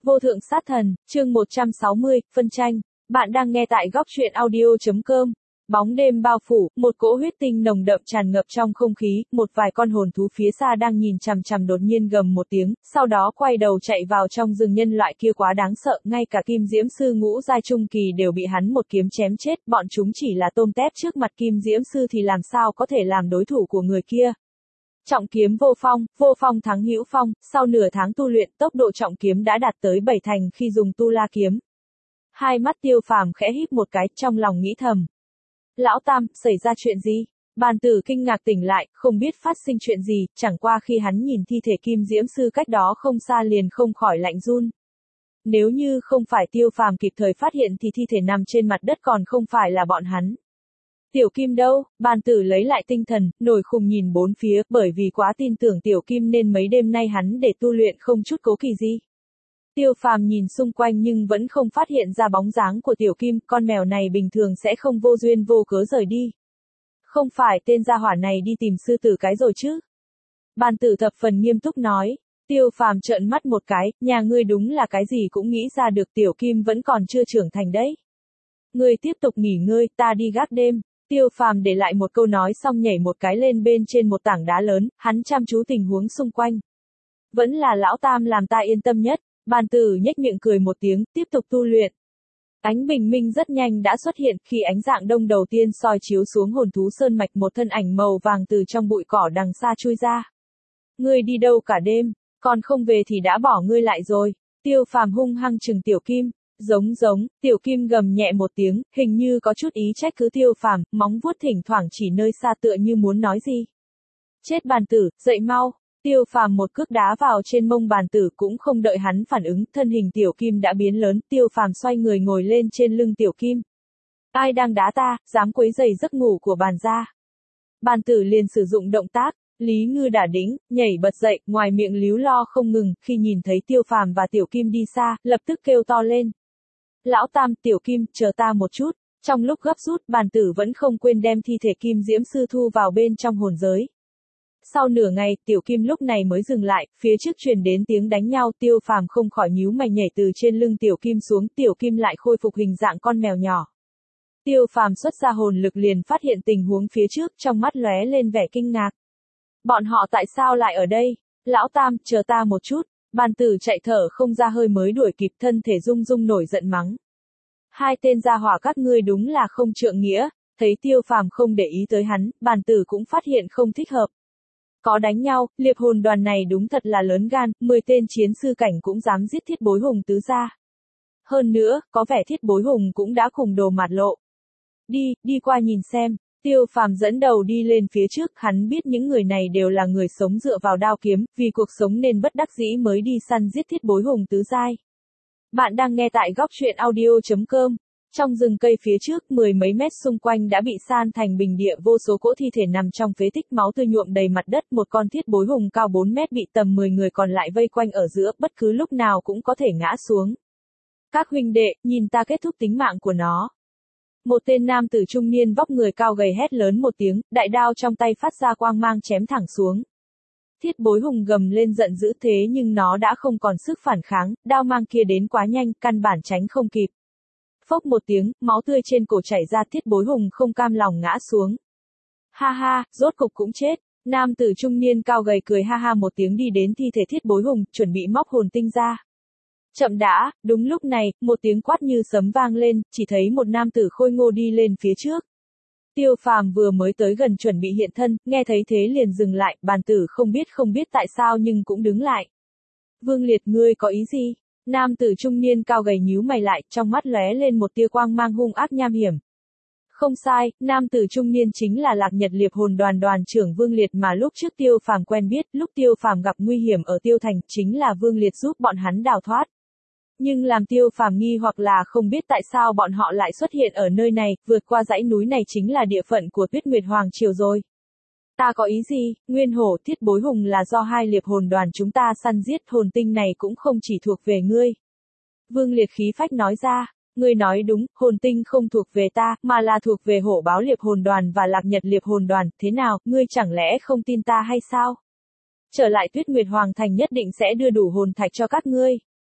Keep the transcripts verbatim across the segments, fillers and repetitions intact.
Vô thượng sát thần, chương một trăm sáu mươi, phân tranh. Bạn đang nghe tại góc truyện audio chấm com. Bóng đêm bao phủ, một cỗ huyết tinh nồng đậm tràn ngập trong không khí, một vài con hồn thú phía xa đang nhìn chằm chằm đột nhiên gầm một tiếng, sau đó quay đầu chạy vào trong rừng nhân loại kia quá đáng sợ, ngay cả Kim Diễm Sư ngũ giai trung kỳ đều bị hắn một kiếm chém chết, bọn chúng chỉ là tôm tép trước mặt Kim Diễm Sư thì làm sao có thể làm đối thủ của người kia. Trọng kiếm vô phong, vô phong thắng hữu phong, sau nửa tháng tu luyện, tốc độ trọng kiếm đã đạt tới bảy thành khi dùng tu la kiếm. Hai mắt Tiêu Phàm khẽ híp một cái, trong lòng nghĩ thầm. Lão Tam, xảy ra chuyện gì? Bàn tử kinh ngạc tỉnh lại, không biết phát sinh chuyện gì, chẳng qua khi hắn nhìn thi thể Kim Diễm Sư cách đó không xa liền không khỏi lạnh run. Nếu như không phải Tiêu Phàm kịp thời phát hiện thì thi thể nằm trên mặt đất còn không phải là bọn hắn. Tiểu Kim đâu? Bàn tử lấy lại tinh thần, nổi khùng nhìn bốn phía, bởi vì quá tin tưởng Tiểu Kim nên mấy đêm nay hắn để tu luyện không chút cố kỵ gì. Tiêu Phàm nhìn xung quanh nhưng vẫn không phát hiện ra bóng dáng của Tiểu Kim, con mèo này bình thường sẽ không vô duyên vô cớ rời đi. Không phải tên gia hỏa này đi tìm sư tử cái rồi chứ? Bàn tử thập phần nghiêm túc nói. Tiêu Phàm trợn mắt một cái, nhà ngươi đúng là cái gì cũng nghĩ ra được, Tiểu Kim vẫn còn chưa trưởng thành đấy. Ngươi tiếp tục nghỉ ngơi, ta đi gác đêm. Tiêu Phàm để lại một câu nói xong nhảy một cái lên bên trên một tảng đá lớn, hắn chăm chú tình huống xung quanh. Vẫn là Lão Tam làm ta yên tâm nhất. Bàn tử nhếch miệng cười một tiếng, tiếp tục tu luyện. Ánh bình minh rất nhanh đã xuất hiện, khi ánh dạng đông đầu tiên soi chiếu xuống hồn thú sơn mạch, một thân ảnh màu vàng từ trong bụi cỏ đằng xa chui ra. Ngươi đi đâu cả đêm, còn không về thì đã bỏ ngươi lại rồi. Tiêu Phàm hung hăng trừng Tiểu Kim. Giống giống, Tiểu Kim gầm nhẹ một tiếng, hình như có chút ý trách cứ Tiêu Phàm, móng vuốt thỉnh thoảng chỉ nơi xa tựa như muốn nói gì. Chết bàn tử, dậy mau. Tiêu Phàm một cước đá vào trên mông bàn tử, cũng không đợi hắn phản ứng, thân hình Tiểu Kim đã biến lớn, Tiêu Phàm xoay người ngồi lên trên lưng Tiểu Kim. Ai đang đá ta, dám quấy rầy giấc ngủ của bàn gia? Bàn tử liền sử dụng động tác, Lý Ngư đả đĩnh, nhảy bật dậy, ngoài miệng líu lo không ngừng, khi nhìn thấy Tiêu Phàm và Tiểu Kim đi xa, lập tức kêu to lên. Lão Tam, Tiểu Kim, chờ ta một chút. Trong lúc gấp rút, bàn tử vẫn không quên đem thi thể Kim Diễm Sư thu vào bên trong hồn giới. Sau nửa ngày, Tiểu Kim lúc này mới dừng lại, phía trước truyền đến tiếng đánh nhau, Tiêu Phàm không khỏi nhíu mày nhảy từ trên lưng Tiểu Kim xuống, Tiểu Kim lại khôi phục hình dạng con mèo nhỏ. Tiêu Phàm xuất ra hồn lực liền phát hiện tình huống phía trước, trong mắt lóe lên vẻ kinh ngạc. Bọn họ tại sao lại ở đây? Lão Tam, chờ ta một chút. Bàn tử chạy thở không ra hơi mới đuổi kịp, thân thể rung rung nổi giận mắng. Hai tên gia hỏa các ngươi đúng là không trượng nghĩa. Thấy Tiêu Phàm không để ý tới hắn, bàn tử cũng phát hiện không thích hợp. Có đánh nhau, liệp hồn đoàn này đúng thật là lớn gan, mười tên chiến sư cảnh cũng dám giết Thiết Bối Hùng tứ gia. Hơn nữa, có vẻ Thiết Bối Hùng cũng đã khùng đồ mạt lộ. Đi, đi qua nhìn xem. Tiêu Phàm dẫn đầu đi lên phía trước, hắn biết những người này đều là người sống dựa vào đao kiếm, vì cuộc sống nên bất đắc dĩ mới đi săn giết Thiết Bối Hùng tứ giai. Bạn đang nghe tại góc truyện audio chấm com. Trong rừng cây phía trước, mười mấy mét xung quanh đã bị san thành bình địa, vô số cỗ thi thể nằm trong phế tích, máu tươi nhuộm đầy mặt đất, một con Thiết Bối Hùng cao bốn mét bị tầm mười người còn lại vây quanh ở giữa, bất cứ lúc nào cũng có thể ngã xuống. Các huynh đệ, nhìn ta kết thúc tính mạng của nó. Một tên nam tử trung niên vóc người cao gầy hét lớn một tiếng, đại đao trong tay phát ra quang mang chém thẳng xuống. Thiết Bối Hùng gầm lên giận dữ, thế nhưng nó đã không còn sức phản kháng, đao mang kia đến quá nhanh, căn bản tránh không kịp. Phốc một tiếng, máu tươi trên cổ chảy ra, Thiết Bối Hùng không cam lòng ngã xuống. Ha ha, rốt cục cũng chết. Nam tử trung niên cao gầy cười ha ha một tiếng đi đến thi thể Thiết Bối Hùng, chuẩn bị móc hồn tinh ra. Chậm đã, đúng lúc này, một tiếng quát như sấm vang lên, chỉ thấy một nam tử khôi ngô đi lên phía trước. Tiêu Phàm vừa mới tới gần chuẩn bị hiện thân, nghe thấy thế liền dừng lại, bàn tử không biết không biết tại sao nhưng cũng đứng lại. Vương Liệt, ngươi có ý gì? Nam tử trung niên cao gầy nhíu mày lại, trong mắt lóe lên một tia quang mang hung ác nham hiểm. Không sai, nam tử trung niên chính là Lạc Nhật Liệp Hồn đoàn đoàn trưởng Vương Liệt mà lúc trước Tiêu Phàm quen biết, lúc Tiêu Phàm gặp nguy hiểm ở Tiêu Thành, chính là Vương Liệt giúp bọn hắn đào thoát. Nhưng làm Tiêu Phàm nghi hoặc là không biết tại sao bọn họ lại xuất hiện ở nơi này, vượt qua dãy núi này chính là địa phận của Tuyết Nguyệt Hoàng Triều rồi. Ta có ý gì? Nguyên hổ, Thiết Bối Hùng là do hai liệp hồn đoàn chúng ta săn giết, hồn tinh này cũng không chỉ thuộc về ngươi. Vương Liệt khí phách nói ra, ngươi nói đúng, hồn tinh không thuộc về ta, mà là thuộc về Hổ Báo Liệp Hồn đoàn và Lạc Nhật Liệp Hồn đoàn, thế nào, ngươi chẳng lẽ không tin ta hay sao? Trở lại Tuyết Nguyệt Hoàng Thành nhất định sẽ đưa đủ hồn thạch cho các ngươi.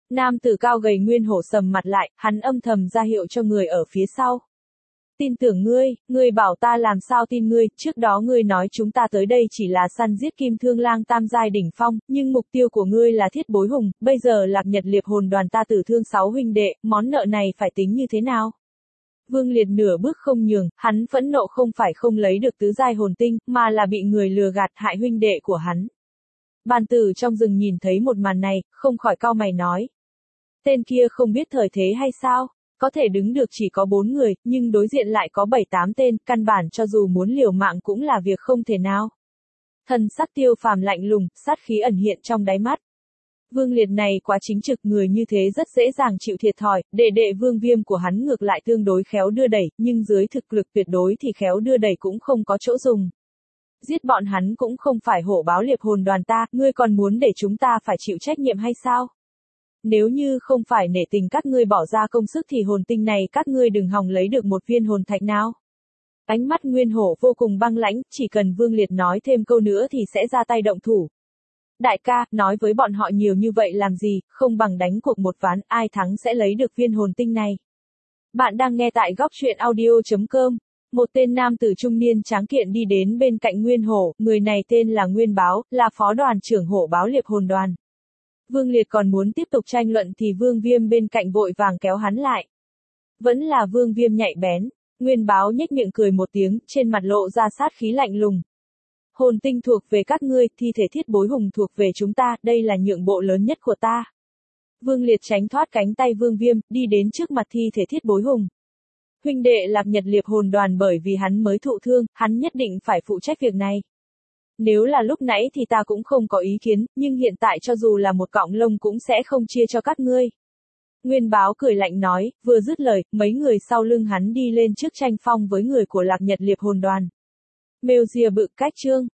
Nam tử cao gầy Nguyên Hổ sầm mặt lại, hắn âm thầm ra hiệu cho người ở phía sau. Tin tưởng ngươi, ngươi bảo ta làm sao tin ngươi, trước đó ngươi nói chúng ta tới đây chỉ là săn giết Kim Thương Lang tam giai đỉnh phong, nhưng mục tiêu của ngươi là Thiết Bối Hùng, bây giờ Lạc Nhật Liệp hồn đoàn ta tử thương sáu huynh đệ, món nợ này phải tính như thế nào? Vương Liệt nửa bước không nhường, hắn phẫn nộ không phải không lấy được tứ giai hồn tinh, mà là bị người lừa gạt hại huynh đệ của hắn. Bàn tử trong rừng nhìn thấy một màn này, không khỏi cau mày nói. Tên kia không biết thời thế hay sao? Có thể đứng được chỉ có bốn người, nhưng đối diện lại có bảy tám tên, căn bản cho dù muốn liều mạng cũng là việc không thể nào. Thần sắc Tiêu Phàm lạnh lùng, sát khí ẩn hiện trong đáy mắt. Vương Liệt này quá chính trực, người như thế rất dễ dàng chịu thiệt thòi, đệ đệ Vương Viêm của hắn ngược lại tương đối khéo đưa đẩy, nhưng dưới thực lực tuyệt đối thì khéo đưa đẩy cũng không có chỗ dùng. Giết bọn hắn cũng không phải hổ báo liệp hồn đoàn ta, ngươi còn muốn để chúng ta phải chịu trách nhiệm hay sao? Nếu như không phải nể tình các ngươi bỏ ra công sức thì hồn tinh này các ngươi đừng hòng lấy được một viên hồn thạch nào. Ánh mắt Nguyên Hổ vô cùng băng lãnh, chỉ cần Vương Liệt nói thêm câu nữa thì sẽ ra tay động thủ. Đại ca, nói với bọn họ nhiều như vậy làm gì, không bằng đánh cuộc một ván, ai thắng sẽ lấy được viên hồn tinh này. Bạn đang nghe tại góc truyện audio chấm com. Một tên nam tử trung niên tráng kiện đi đến bên cạnh Nguyên Hổ, người này tên là Nguyên Báo, là phó đoàn trưởng hổ báo liệp hồn đoàn. Vương Liệt còn muốn tiếp tục tranh luận thì Vương Viêm bên cạnh vội vàng kéo hắn lại. Vẫn là Vương Viêm nhạy bén, Nguyên Báo nhếch miệng cười một tiếng, trên mặt lộ ra sát khí lạnh lùng. Hồn tinh thuộc về các ngươi, thi thể Thiết Bối Hùng thuộc về chúng ta, đây là nhượng bộ lớn nhất của ta. Vương Liệt tránh thoát cánh tay Vương Viêm, đi đến trước mặt thi thể Thiết Bối Hùng. Huynh đệ Lạc Nhật Liệp hồn đoàn bởi vì hắn mới thụ thương, hắn nhất định phải phụ trách việc này. Nếu là lúc nãy thì ta cũng không có ý kiến, nhưng hiện tại cho dù là một cọng lông cũng sẽ không chia cho các ngươi. Nguyên Báo cười lạnh nói, vừa dứt lời, mấy người sau lưng hắn đi lên trước tranh phong với người của Lạc Nhật Liệp hồn đoàn. Mêu Dìa bự cách trương,